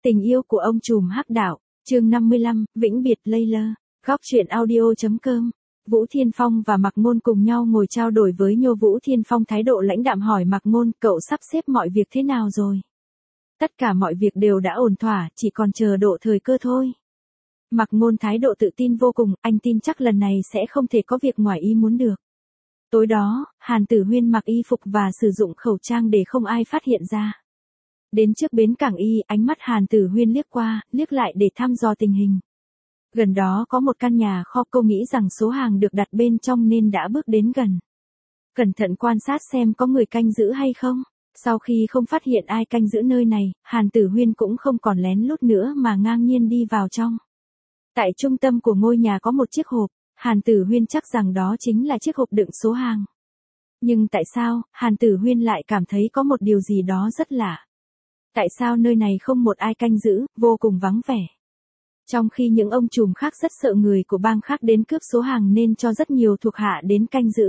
Tình yêu của ông trùm hắc đạo, chương 55, vĩnh biệt Layla. Góc truyện audio.com. Vũ Thiên Phong và Mạc Ngôn cùng nhau ngồi trao đổi với Nhô. Vũ Thiên Phong thái độ lãnh đạm hỏi Mạc Ngôn, cậu sắp xếp mọi việc thế nào rồi? Tất cả mọi việc đều đã ổn thỏa, chỉ còn chờ độ thời cơ thôi. Mạc Ngôn thái độ tự tin vô cùng, anh tin chắc lần này sẽ không thể có việc ngoài ý muốn được. Tối đó, Hàn Tử Huyên mặc y phục và sử dụng khẩu trang để không ai phát hiện ra. Đến trước bến cảng y, ánh mắt Hàn Tử Huyên liếc qua, liếc lại để thăm dò tình hình. Gần đó có một căn nhà kho, cô nghĩ rằng số hàng được đặt bên trong nên đã bước đến gần. Cẩn thận quan sát xem có người canh giữ hay không. Sau khi không phát hiện ai canh giữ nơi này, Hàn Tử Huyên cũng không còn lén lút nữa mà ngang nhiên đi vào trong. Tại trung tâm của ngôi nhà có một chiếc hộp, Hàn Tử Huyên chắc rằng đó chính là chiếc hộp đựng số hàng. Nhưng tại sao, Hàn Tử Huyên lại cảm thấy có một điều gì đó rất lạ. Tại sao nơi này không một ai canh giữ, vô cùng vắng vẻ. Trong khi những ông trùm khác rất sợ người của bang khác đến cướp số hàng nên cho rất nhiều thuộc hạ đến canh giữ.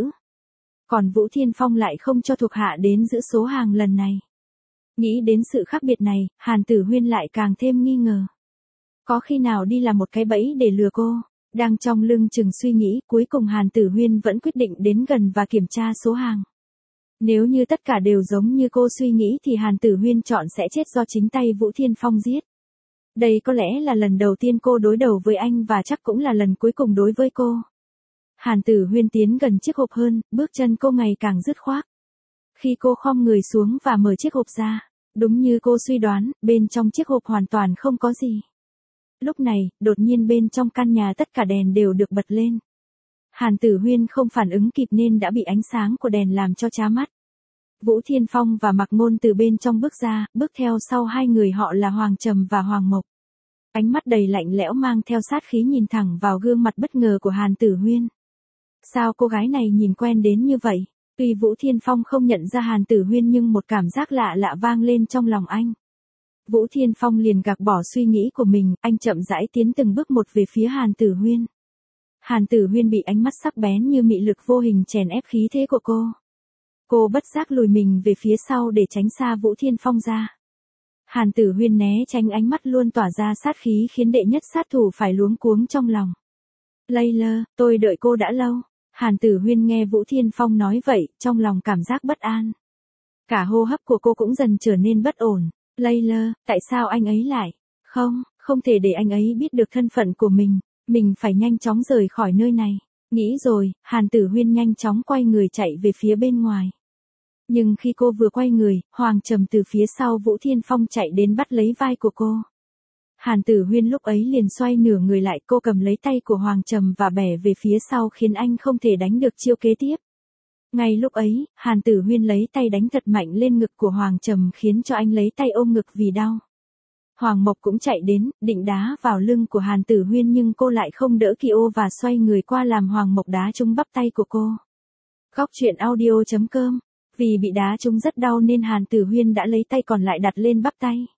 Còn Vũ Thiên Phong lại không cho thuộc hạ đến giữ số hàng lần này. Nghĩ đến sự khác biệt này, Hàn Tử Huyên lại càng thêm nghi ngờ. Có khi nào đi là một cái bẫy để lừa cô? Đang trong lưng chừng suy nghĩ, cuối cùng Hàn Tử Huyên vẫn quyết định đến gần và kiểm tra số hàng. Nếu như tất cả đều giống như cô suy nghĩ thì Hàn Tử Huyên chọn sẽ chết do chính tay Vũ Thiên Phong giết. Đây có lẽ là lần đầu tiên cô đối đầu với anh và chắc cũng là lần cuối cùng đối với cô. Hàn Tử Huyên tiến gần chiếc hộp hơn, bước chân cô ngày càng dứt khoát. Khi cô khom người xuống và mở chiếc hộp ra, đúng như cô suy đoán, bên trong chiếc hộp hoàn toàn không có gì. Lúc này, đột nhiên bên trong căn nhà tất cả đèn đều được bật lên. Hàn Tử Huyên không phản ứng kịp nên đã bị ánh sáng của đèn làm cho chá mắt. Vũ Thiên Phong và Mạc Ngôn từ bên trong bước ra, bước theo sau hai người họ là Hoàng Trầm và Hoàng Mộc. Ánh mắt đầy lạnh lẽo mang theo sát khí nhìn thẳng vào gương mặt bất ngờ của Hàn Tử Huyên. Sao cô gái này nhìn quen đến như vậy? Tuy Vũ Thiên Phong không nhận ra Hàn Tử Huyên nhưng một cảm giác lạ lạ vang lên trong lòng anh. Vũ Thiên Phong liền gạt bỏ suy nghĩ của mình, anh chậm rãi tiến từng bước một về phía Hàn Tử Huyên. Hàn Tử Huyên bị ánh mắt sắc bén như mị lực vô hình chèn ép khí thế của cô. Cô bất giác lùi mình về phía sau để tránh xa Vũ Thiên Phong ra. Hàn Tử Huyên né tránh ánh mắt luôn tỏa ra sát khí khiến đệ nhất sát thủ phải luống cuống trong lòng. Layla, tôi đợi cô đã lâu. Hàn Tử Huyên nghe Vũ Thiên Phong nói vậy, trong lòng cảm giác bất an. Cả hô hấp của cô cũng dần trở nên bất ổn. Layla, tại sao anh ấy lại? Không thể để anh ấy biết được thân phận của mình phải nhanh chóng rời khỏi nơi này. Nghĩ rồi, Hàn Tử Huyên nhanh chóng quay người chạy về phía bên ngoài. Nhưng khi cô vừa quay người, Hoàng Trầm từ phía sau Vũ Thiên Phong chạy đến bắt lấy vai của cô. Hàn Tử Huyên lúc ấy liền xoay nửa người lại, cô cầm lấy tay của Hoàng Trầm và bẻ về phía sau khiến anh không thể đánh được chiêu kế tiếp. Ngay lúc ấy, Hàn Tử Huyên lấy tay đánh thật mạnh lên ngực của Hoàng Trầm khiến cho anh lấy tay ôm ngực vì đau. Hoàng Mộc cũng chạy đến, định đá vào lưng của Hàn Tử Huyên nhưng cô lại không đỡ Kiô và xoay người qua làm Hoàng Mộc đá trúng bắp tay của cô. Góc truyện audio.com. Vì bị đá trúng rất đau nên Hàn Tử Huyên đã lấy tay còn lại đặt lên bắp tay.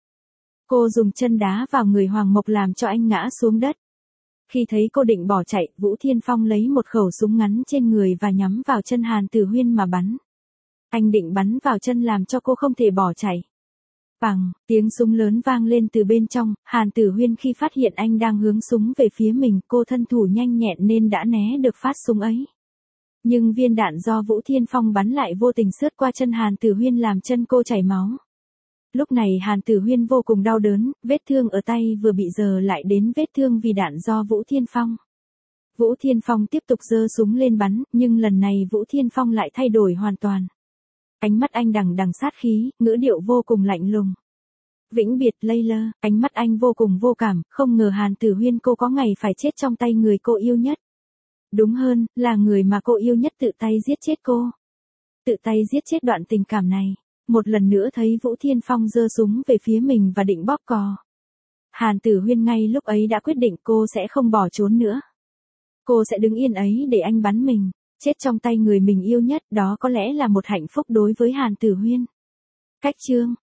Cô dùng chân đá vào người Hoàng Mộc làm cho anh ngã xuống đất. Khi thấy cô định bỏ chạy, Vũ Thiên Phong lấy một khẩu súng ngắn trên người và nhắm vào chân Hàn Tử Huyên mà bắn. Anh định bắn vào chân làm cho cô không thể bỏ chạy. Bằng, tiếng súng lớn vang lên từ bên trong, Hàn Tử Huyên khi phát hiện anh đang hướng súng về phía mình, cô thân thủ nhanh nhẹn nên đã né được phát súng ấy. Nhưng viên đạn do Vũ Thiên Phong bắn lại vô tình xước qua chân Hàn Tử Huyên làm chân cô chảy máu. Lúc này Hàn Tử Huyên vô cùng đau đớn, vết thương ở tay vừa bị giờ lại đến vết thương vì đạn do Vũ Thiên Phong. Vũ Thiên Phong tiếp tục giơ súng lên bắn, nhưng lần này Vũ Thiên Phong lại thay đổi hoàn toàn. Ánh mắt anh đằng đằng sát khí, ngữ điệu vô cùng lạnh lùng. Vĩnh biệt Layla, ánh mắt anh vô cùng vô cảm, không ngờ Hàn Tử Huyên cô có ngày phải chết trong tay người cô yêu nhất. Đúng hơn, là người mà cô yêu nhất tự tay giết chết cô. Tự tay giết chết đoạn tình cảm này. Một lần nữa thấy Vũ Thiên Phong giơ súng về phía mình và định bóp cò. Hàn Tử Huyên ngay lúc ấy đã quyết định cô sẽ không bỏ trốn nữa. Cô sẽ đứng yên ấy để anh bắn mình, chết trong tay người mình yêu nhất, đó có lẽ là một hạnh phúc đối với Hàn Tử Huyên. Cách chương